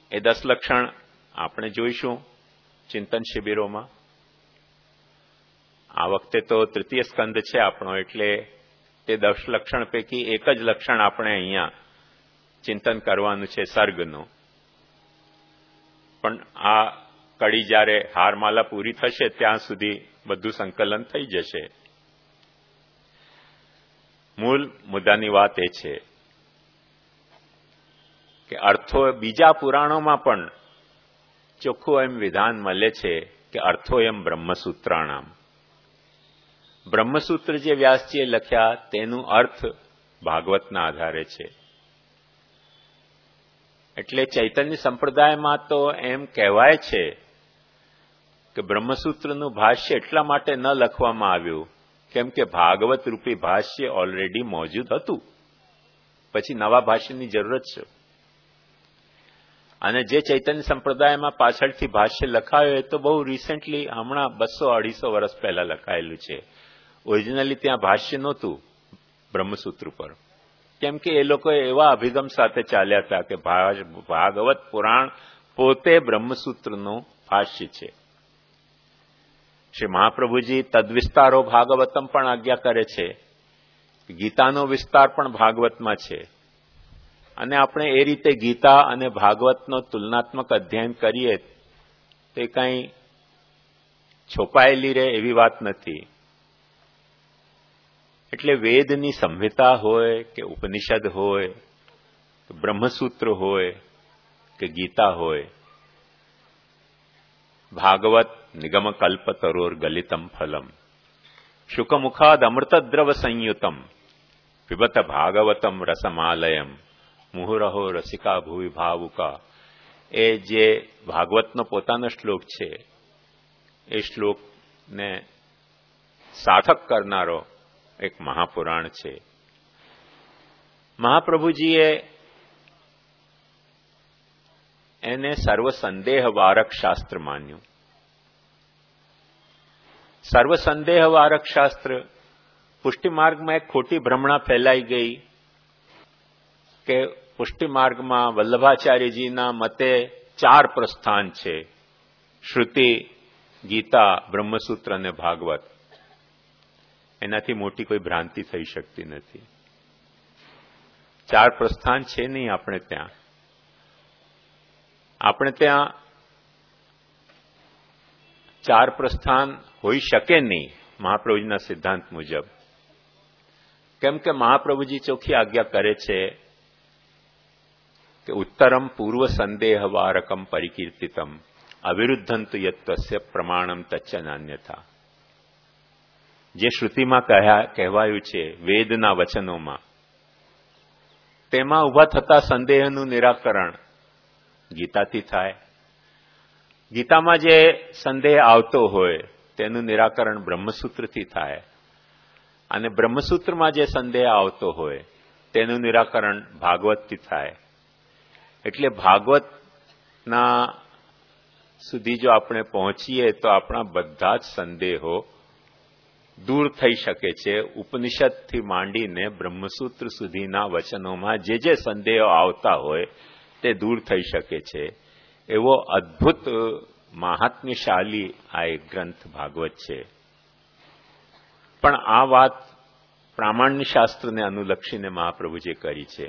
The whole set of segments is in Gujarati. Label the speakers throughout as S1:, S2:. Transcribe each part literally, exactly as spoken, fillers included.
S1: એ દસ લક્ષણ આપણે જોઈશું ચિંતન શિબિરોમાં. આ વખતે તો તૃતીય સ્કંદ છે આપણો, એટલે તે દસ લક્ષણ પૈકી એક જ લક્ષણ આપણે અહીંયા ચિંતન કરવાનું છે, સર્ગનું. પણ આ કડી જ્યારે હારમાલા પૂરી થશે ત્યાં સુધી બધું સંકલન થઈ જશે. મૂળ મુદ્દાની વાત એ છે કે અર્થો બીજા પુરાણોમાં પણ ચોખ્ખું એમ વિધાન મળે છે કે અર્થો એમ બ્રહ્મસૂત્રાણામ. બ્રહ્મસૂત્ર જે વ્યાસજીએ લખ્યા તેનું અર્થ ભાગવતના આધારે છે. એટલે ચૈતન્ય સંપ્રદાયમાં તો એમ કહેવાય છે કે બ્રહ્મસૂત્રનું ભાષ્ય એટલા માટે ન લખવામાં આવ્યું કેમ કે ભાગવત રૂપી ભાષ્ય ઓલરેડી મોજૂદ હતું, પછી નવા ભાષ્યની જરૂરત છે. અને જે ચૈતન્ય સંપ્રદાયમાં પાછળથી ભાષ્ય લખાયું એ તો બહુ રિસેન્ટલી, હમણાં બસો અઢીસો વર્ષ પહેલા લખાયેલું છે. ઓરિજિનલી ત્યાં ભાષ્ય નહોતું બ્રહ્મસૂત્ર પર, કેમ કે એ લોકો એવા અભિગમ સાથે ચાલ્યા હતા કે ભાગવત પુરાણ પોતે બ્રહ્મસૂત્રનું ભાષ્ય છે. શ્રી મહાપ્રભુજી તદવિસ્તારો ભાગવતમ પણ આજ્ઞા કરે છે. ગીતાનો વિસ્તાર પણ ભાગવતમાં છે. અને આપણે એ રીતે ગીતા અને ભાગવતનો તુલનાત્મક અધ્યયન કરીએ તે કંઈ છોપાયેલી રહે એવી વાત નથી. એટલે વેદની સંહિતા હોય કે ઉપનિષદ હોય કે બ્રહ્મસૂત્ર હોય કે ગીતા હોય, ભાગવત નિગમ કલ્પ તરોર ગલિતમ ફલમ શુકમુખાદ અમૃતદ્રવ સંયુતમ પિબત ભાગવતમ રસમાલયમ મુહુરહો રસિકા ભૂવિ ભાવુકા. એ જે ભાગવતનો પોતાનો શ્લોક છે, એ શ્લોકને સાર્થક કરનારો એક મહાપુરાણ છે. મહાપ્રભુજીએ એને સર્વસંદેહવારક શાસ્ત્ર માન્યું. સર્વસંદેહવારક શાસ્ત્ર, પુષ્ટિમાર્ગમાં એક ખોટી ભ્રમણા ફેલાઈ ગઈ કે પુષ્ટિમાર્ગમાં વલ્લભાચાર્યજીના મતે ચાર પ્રસ્થાન છે: શ્રુતિ, ગીતા, બ્રહ્મસૂત્ર અને ભાગવત. એનાથી મોટી કોઈ ભ્રાંતિ થઈ શકતી નથી. ચાર પ્રસ્થાન છે નહીં આપણે ત્યાં. આપણે ત્યાં ચાર પ્રસ્થાન હોઈ શકે નહીં મહાપ્રભુજીના સિદ્ધાંત મુજબ. કેમ કે મહાપ્રભુજી ચોખ્ખી આજ્ઞા કરે છે કે ઉત્તરમ પૂર્વ સંદેહવારકમ પરિકીર્તિતમ અવિરુદ્ધંતુ યત્વસ્ય પ્રમાણમ તચ્ચ નાન્યથા. જે શ્રુતિમાં કહેવાયું છે, વેદના વચનોમાં, તેમાં ઉભા થતા સંદેહનું નિરાકરણ ગીતાથી થાય. ગીતામાં જે સંદેહ આવતો હોય તેનું નિરાકરણ બ્રહ્મસૂત્રથી થાય. અને બ્રહ્મસૂત્રમાં જે સંદેહ આવતો હોય તેનું નિરાકરણ ભાગવતથી થાય. એટલે ભાગવતના સુધી જો આપણે પહોંચીએ તો આપણા બધા જ સંદેહો દૂર થઈ શકે છે. ઉપનિષદથી માંડીને બ્રહ્મસૂત્ર સુધીના વચનોમાં જે જે સંદેહો આવતા હોય તે દૂર થઈ શકે છે. એવો અદ્ભુત મહાત્મ્યશાળી આ એક ગ્રંથ ભાગવત છે. પણ આ વાત પ્રામાણ્ય શાસ્ત્રને અનુલક્ષીને મહાપ્રભુજીએ કરી છે.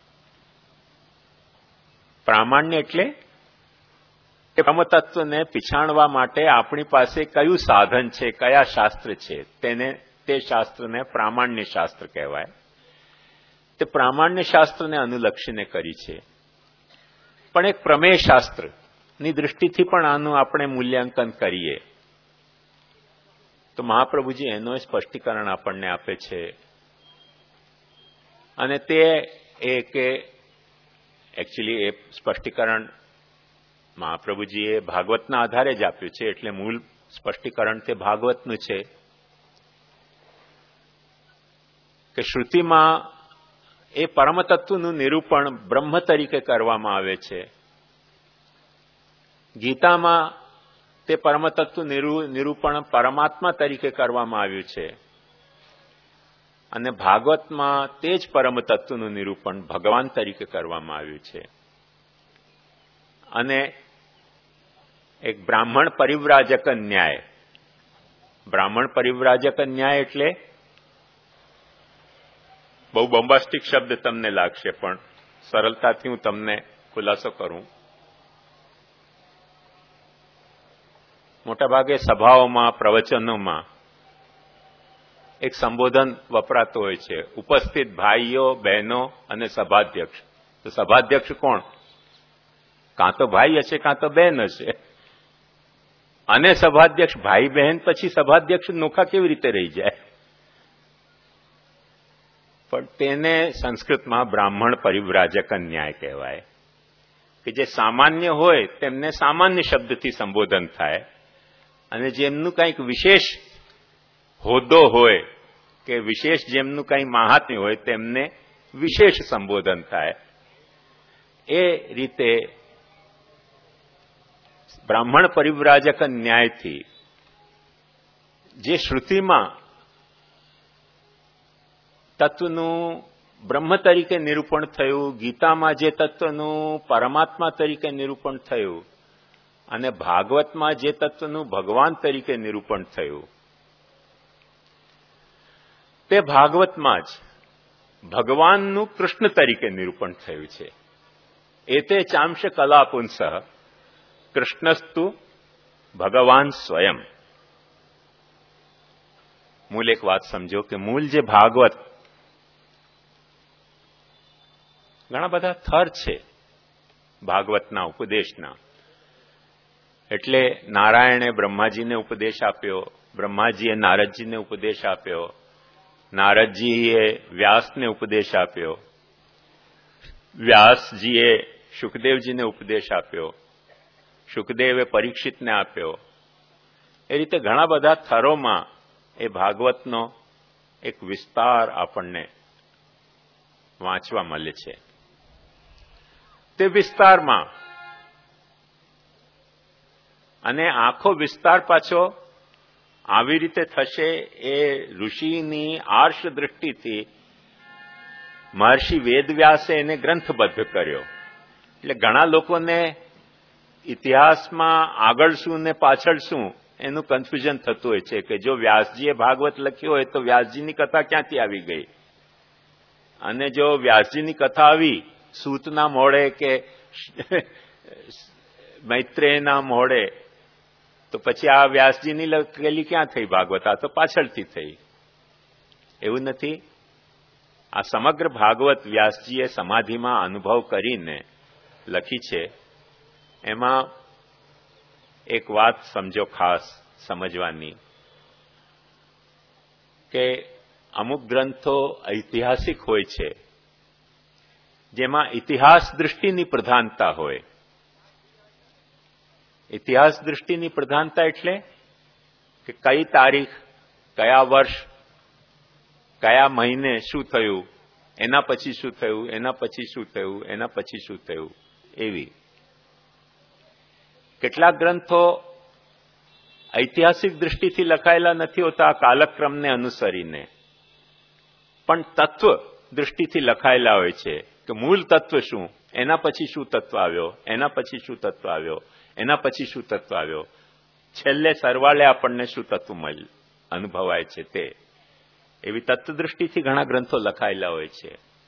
S1: પ્રામાણ્ય એટલે કે બ્રહ્મતત્વને પીછાણવા માટે આપણી પાસે કયું સાધન છે, કયા શાસ્ત્ર છે, તેને તે શાસ્ત્રને પ્રામાણ્ય શાસ્ત્ર કહેવાય. તે પ્રામાણ્ય શાસ્ત્રને અનુલક્ષીને કરી છે. પણ એક પ્રમેય શાસ્ત્રની દૃષ્ટિથી પણ આનું આપણે મૂલ્યાંકન કરીએ તો મહાપ્રભુજી એનો સ્પષ્ટીકરણ આપણને આપે છે. અને તે એ કે એકચ્યુઅલી એ સ્પષ્ટીકરણ મહાપ્રભુજીએ ભાગવતના આધારે જ આપ્યું છે, એટલે મૂળ સ્પષ્ટીકરણ તે ભાગવતનું છે કે શ્રુતિમાં એ પરમતત્વનું નિરૂપણ બ્રહ્મ તરીકે કરવામાં આવે છે. ગીતામાં તે પરમતત્વ નિરૂપણ પરમાત્મા તરીકે કરવામાં આવ્યું છે. અને ભાગવતમાં તે જ પરમતત્વનું નિરૂપણ ભગવાન તરીકે કરવામાં આવ્યું છે. અને એક બ્રાહ્મણ પરિવ્રાજક ન્યાય. બ્રાહ્મણ પરિવ્રાજક ન્યાય એટલે બહુ બોમ્બાસ્ટિક શબ્દ તમને લાગશે, પણ સરળતાથી હું તમને ખુલાસો કરું. મોટાભાગે સભાઓમાં, પ્રવચનોમાં એક સંબોધન વપરાતું હોય છે, ઉપસ્થિત ભાઈઓ, બહેનો અને સભાધ્યક્ષ. તો સભાધ્યક્ષ કોણ? કાં તો ભાઈ હશે, કાં તો બહેન હશે. અને સભાધ્યક્ષ ભાઈ બહેન પછી સભાધ્યક્ષ નોખા કેવી રીતે રહી જાય? પણ તેને સંસ્કૃતમાં બ્રાહ્મણ પરિવ્રાજક ન્યાય કહેવાય, કે જે સામાન્ય હોય તેમને સામાન્ય શબ્દથી સંબોધન થાય, અને જેમનું કંઈક વિશેષ હોદ્દો હોય કે વિશેષ જેમનું કંઈ મહાત્મ્ય હોય તેમને વિશેષ સંબોધન થાય. એ રીતે બ્રાહ્મણ પરિવ્રાજક ન્યાયથી જે શ્રુતિમાં તત્વનું બ્રહ્મ તરીકે નિરૂપણ થયું, ગીતામાં જે તત્વનું પરમાત્મા તરીકે નિરૂપણ થયું, અને ભાગવતમાં જે તત્વનું ભગવાન તરીકે નિરૂપણ થયું, તે ભાગવતમાં જ ભગવાનનું કૃષ્ણ તરીકે નિરૂપણ થયું છે. એતે ચાંશ કલાપુંસઃ કૃષ્ણસ્તુ ભગવાન સ્વયં. મૂળ એક વાત સમજો કે મૂળ જે ભાગવત, ઘણા બધા થર છે ભાગવતના ઉપદેશના. એટલે નારાયણે બ્રહ્માજીને ઉપદેશ આપ્યો, બ્રહ્માજીએ નારદજીને ઉપદેશ આપ્યો, નારદજીએ વ્યાસને ઉપદેશ આપ્યો, વ્યાસજીએ શુકદેવજીને ઉપદેશ આપ્યો, શુકદેવે પરીક્ષિતને આપ્યો. એ રીતે ઘણા બધા થરોમાં એ ભાગવતનો એક વિસ્તાર આપણને વાંચવા મળે છે. તે વિસ્તારમાં, અને આખો વિસ્તાર પાછો આવી રીતે થશે એ ઋષિની આર્ષ દૃષ્ટિથી મહર્ષિ વેદવ્યાસે એને ગ્રંથબદ્ધ કર્યો. એટલે ઘણા લોકોને ઇતિહાસમાં આગળ શું ને પાછળ શું એનું કન્ફ્યુઝન થતું હોય છે, કે જો વ્યાસજીએ ભાગવત લખ્યું હોય તો વ્યાસજીની કથા ક્યાંથી આવી ગઈ, અને જો વ્યાસજીની કથા આવી સૂતના મોડે કે મૈત્રેયના મોડે, તો પછી આ વ્યાસજીની લખેલી ક્યાં થઈ ભાગવત? આ તો પાછળથી થઈ. એવું નથી. આ સમગ્ર ભાગવત વ્યાસજીએ સમાધિમાં અનુભવ કરીને લખી છે. એમાં એક વાત સમજો, ખાસ સમજવાની, કે અમુક ગ્રંથો ઐતિહાસિક હોય છે, જેમાં ઇતિહાસ દૃષ્ટિની પ્રધાનતા હોય. ઇતિહાસ દૃષ્ટિની પ્રધાનતા એટલે કે કઈ તારીખ, કયા વર્ષ, કયા મહિને શું થયું, એના પછી શું થયું, એના પછી શું થયું, એના પછી શું થયું, એવી. કેટલાક ગ્રંથો ઐતિહાસિક દૃષ્ટિથી લખાયેલા નથી હોતા કાલક્રમને અનુસરીને, પણ તત્વ દૃષ્ટિથી લખાયેલા હોય છે, કે મૂળ તત્વ શું, એના પછી શું તત્વ આવ્યો, એના પછી શું તત્વ આવ્યો, એના પછી શું તત્વ આવ્યો, છેલ્લે સરવાળે આપણને શું તત્વ મળી અનુભવાય છે તે. એવી તત્વદૃષ્ટિથી ઘણા ગ્રંથો લખાયેલા હોય છે.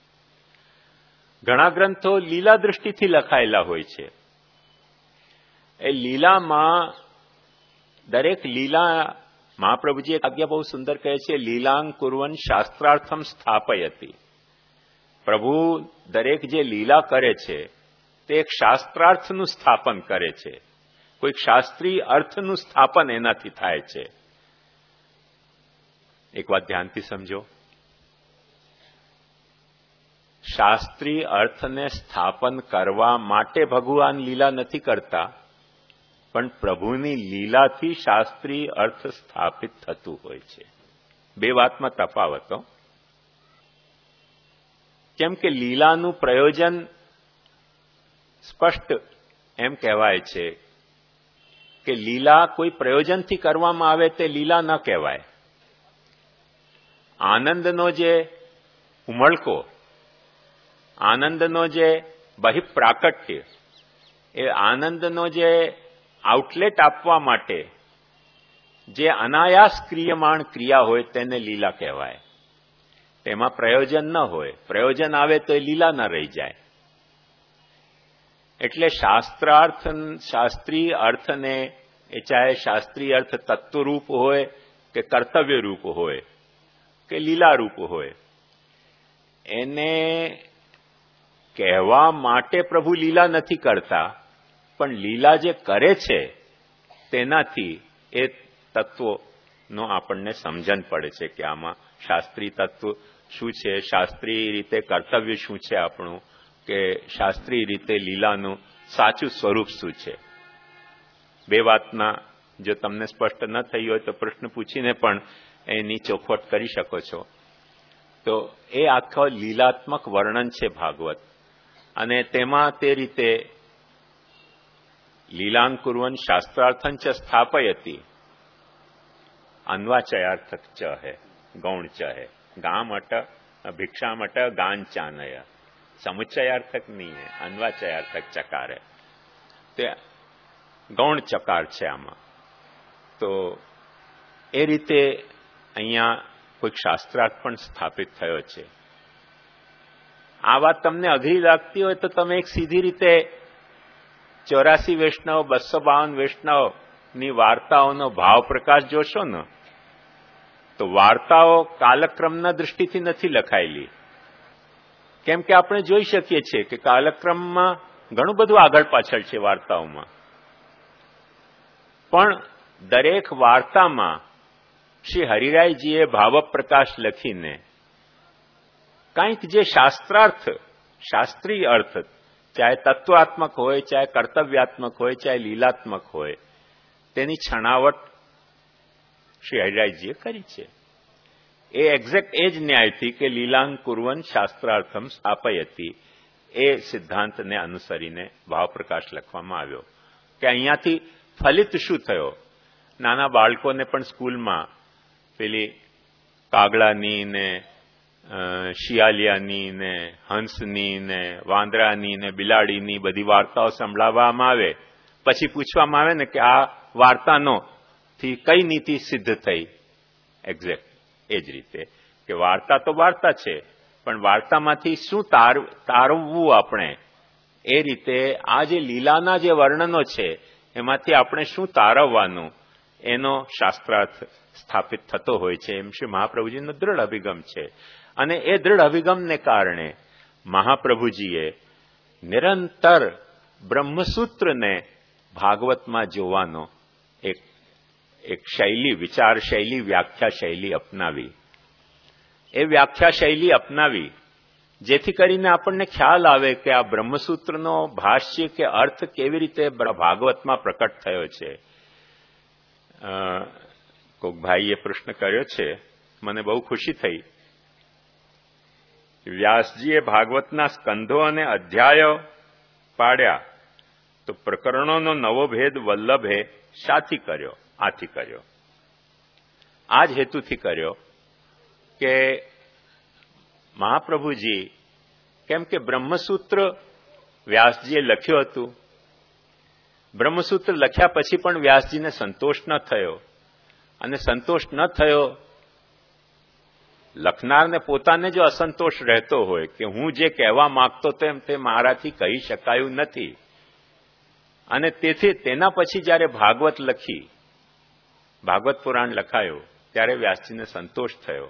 S1: ઘણા ગ્રંથો લીલા દૃષ્ટિથી લખાયેલા હોય છે. એ લીલામાં દરેક લીલા, મહાપ્રભુજી એક આજ્ઞા બહુ સુંદર કહે છે, લીલાંગ કુર્વન શાસ્ત્રાર્થમ સ્થાપયતી. પ્રભુ દરેક જે લીલા કરે છે તે એક શાસ્ત્રાર્થનું સ્થાપન કરે છે. કોઈક શાસ્ત્રીય અર્થનું સ્થાપન એનાથી થાય છે. એક વાત ધ્યાનથી સમજો, શાસ્ત્રીય અર્થને સ્થાપન કરવા માટે ભગવાન લીલા નથી કરતા, પણ પ્રભુની લીલાથી શાસ્ત્રીય અર્થ સ્થાપિત થતું હોય છે. બે વાતમાં તફાવત. કેમ કે લીલાનું પ્રયોજન સ્પષ્ટ એમ કહેવાય છે કે લીલા કોઈ પ્રયોજનથી કરવામાં આવે તે લીલા ન કહેવાય. આનંદનો જે ઉમળકો, આનંદનો જે બહિપ્રાકટ્ય, એ આનંદનો જે આઉટલેટ આપવા માટે જે અનાયાસ ક્રિયમાણ ક્રિયા હોય તેને લીલા કહેવાય. તેમાં પ્રયોજન ન હોય. પ્રયોજન આવે તો એ લીલા ન રહી જાય. એટલે શાસ્ત્રાર્થ શાસ્ત્રીય અર્થને એ ચાહે શાસ્ત્રીય અર્થ તત્વરૂપ હોય કે કર્તવ્ય રૂપ હોય કે લીલા રૂપ હોય, એને કહેવા માટે પ્રભુ લીલા નથી કરતા, પણ લીલા જે કરે છે તેનાથી એ તત્વોનો આપણને સમજણ પડે છે કે આમાં શાસ્ત્રીય તત્વ શું છે, શાસ્ત્રીય રીતે કર્તવ્ય શું છે આપણું, કે શાસ્ત્રીય રીતે લીલાનું સાચું સ્વરૂપ શું છે. બે વાતના જો તમને સ્પષ્ટ ન થઈ હોય તો પ્રશ્ન પૂછીને પણ એની ચોખવટ કરી શકો છો. તો એ આખો લીલાત્મક વર્ણન છે ભાગવત, અને તેમાં તે રીતે લીલાંકુર્વન શાસ્ત્રાર્થં ચ સ્થાપયતિ અન્વાચયાર્થક ચ હૈ, ગૌણ ચ હૈ. ગામ અટ ભિક્ષામ અટ ગાન ચાનય, સમુચ્ચયાર્થક નહીં હૈ, અન્વાચયાર્થક ચકાર હૈ. તે ગૌણ ચકાર છે આમાં. તો એ રીતે અહીંયા કોઈક શાસ્ત્રાર્થ પણ સ્થાપિત થયો છે. આ વાત તમને અઘરી લાગતી હોય તો તમે એક સીધી રીતે ચોરાસી વૈષ્ણવ બસો બાવન વૈષ્ણવની વાર્તાઓનો ભાવ પ્રકાશ જોશો ને, તો વાર્તાઓ કાલક્રમના દૃષ્ટિથી નથી લખાયેલી. કેમ કે આપણે જોઈ શકીએ છીએ કે કાલક્રમમાં ઘણું બધું આગળ પાછળ છે વાર્તાઓમાં, પણ દરેક વાર્તામાં શ્રી હરિરાયજીએ ભાવપ્રકાશ લખીને કંઈક જે શાસ્ત્રાર્થ શાસ્ત્રીય અર્થ, ચાહે તત્વાત્મક હોય, ચાહે કર્તવ્યાત્મક હોય, ચાહે લીલાત્મક હોય, તેની છણાવટ શ્રી હરિરાયજીએ કરી છે. એ એક્ઝેક્ટ એ જ ન્યાયથી કે લીલાંકુર્વન શાસ્ત્રાર્થમ સ્થાપયતિ એ સિદ્ધાંતને અનુસરીને ભાવપ્રકાશ લખવામાં આવ્યો. કે અહીંયાથી ફલિત શું થયો? નાના બાળકોને પણ સ્કૂલમાં પેલી કાગડાની ને શિયાલિયાની ને હંસની ને વાંદરાની ને બિલાડીની બધી વાર્તાઓ સંભળાવવામાં આવે, પછી પૂછવામાં આવે ને કે આ વાર્તાનો થી કઈ નીતિ સિદ્ધ થઈ? એક્ઝેક્ટ એ જ રીતે કે વાર્તા તો વાર્તા છે, પણ વાર્તામાંથી શું તાર તારવવું આપણે, એ રીતે આ જે લીલાના જે વર્ણનો છે એમાંથી આપણે શું તારવવાનું, એનો શાસ્ત્રાર્થ સ્થાપિત થતો હોય છે. એમ શ્રી મહાપ્રભુજીનો દૃઢ અભિગમ છે. અને એ દૃઢ અભિગમને કારણે મહાપ્રભુજીએ નિરંતર બ્રહ્મસૂત્રને ભાગવતમાં જોવાનો એક એક શૈલી, વિચાર શૈલી, વ્યાખ્યા શૈલી અપનાવી. એ વ્યાખ્યા શૈલી અપનાવી જેથી કરીને આપણને ખ્યાલ આવે કે આ બ્રહ્મસૂત્રનો ભાષ્ય કે અર્થ કેવી રીતે ભાગવતમાં પ્રકટ થયો છે. કોઈક ભાઈએ પ્રશ્ન કર્યો છે, મને બહુ ખુશી થઈ. વ્યાસજીએ ભાગવતના સ્કંધો અને અધ્યાયો પાડ્યા તો પ્રકરણોનો નવો ભેદ વલ્લભે શાથી કર્યો? આથી કર્યો. આ જ હેતુથી કર્યો કે મહાપ્રભુજી, કેમ કે બ્રહ્મસૂત્ર વ્યાસજીએ લખ્યું હતું, બ્રહ્મસૂત્ર લખ્યા પછી પણ વ્યાસજીને સંતોષ ન થયો, અને સંતોષ ન થયો, લખનારને પોતાને જો અસંતોષ રહેતો હોય કે હું જે કહેવા માંગતો તેમ તે મારાથી કહી શકાયું નથી, અને તેથી તેના પછી જ્યારે ભાગવત લખી, ભાગવત પુરાણ લખાયો, ત્યારે વ્યાસજીને સંતોષ થયો.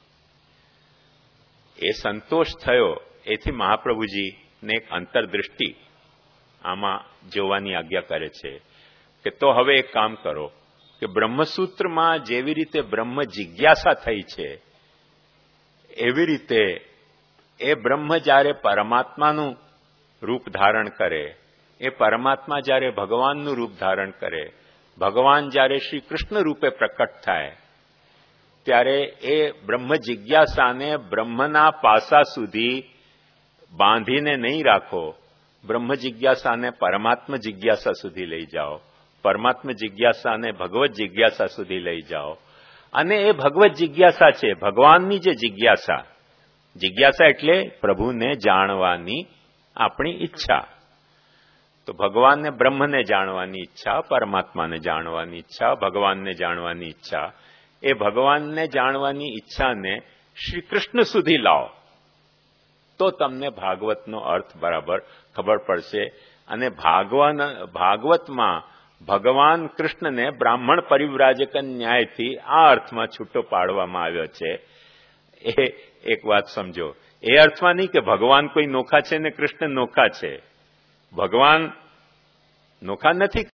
S1: એ સંતોષ થયો એથી મહાપ્રભુજીને એક અંતરદૃષ્ટિ આમાં જોવાની આજ્ઞા કરે છે કે તો હવે એક કામ કરો કે બ્રહ્મસૂત્રમાં જેવી રીતે બ્રહ્મ જિજ્ઞાસા થઈ છે, એવી રીતે એ બ્રહ્મ જ્યારે પરમાત્માનું રૂપ ધારણ કરે, એ પરમાત્મા જ્યારે ભગવાનનું રૂપ ધારણ કરે, ભગવાન જ્યારે શ્રી કૃષ્ણ રૂપે પ્રકટ થાય, ત્યારે એ બ્રહ્મ જિજ્ઞાસાને બ્રહ્મના પાસા સુધી બાંધીને નહીં રાખો, બ્રહ્મ જિજ્ઞાસાને પરમાત્મ જિજ્ઞાસા સુધી લઈ જાઓ, પરમાત્મ જિજ્ઞાસાને ભગવત જિજ્ઞાસા સુધી લઈ જાઓ. અને એ ભગવત જિજ્ઞાસા છે, ભગવાનની જે જિજ્ઞાસા, જિજ્ઞાસા એટલે પ્રભુને જાણવાની આપણી ઈચ્છા. તો ભગવાનને બ્રહ્મને જાણવાની ઈચ્છા, પરમાત્માને જાણવાની ઈચ્છા, ભગવાનને જાણવાની ઈચ્છા, એ ભગવાનને જાણવાની ઈચ્છાને શ્રી કૃષ્ણ સુધી લાવો તો તમને ભાગવતનો અર્થ બરાબર ખબર પડશે. અને ભાગવન ભાગવતમાં ભગવાન કૃષ્ણને બ્રાહ્મણ પરિવ્રાજક ન્યાયથી આ અર્થમાં છૂટો પાડવામાં આવ્યો છે. એ એક વાત સમજો, એ અર્થમાં નહીં કે ભગવાન કોઈ નોખા છે ને કૃષ્ણ નોખા છે. ભગવાન નોખા નથી.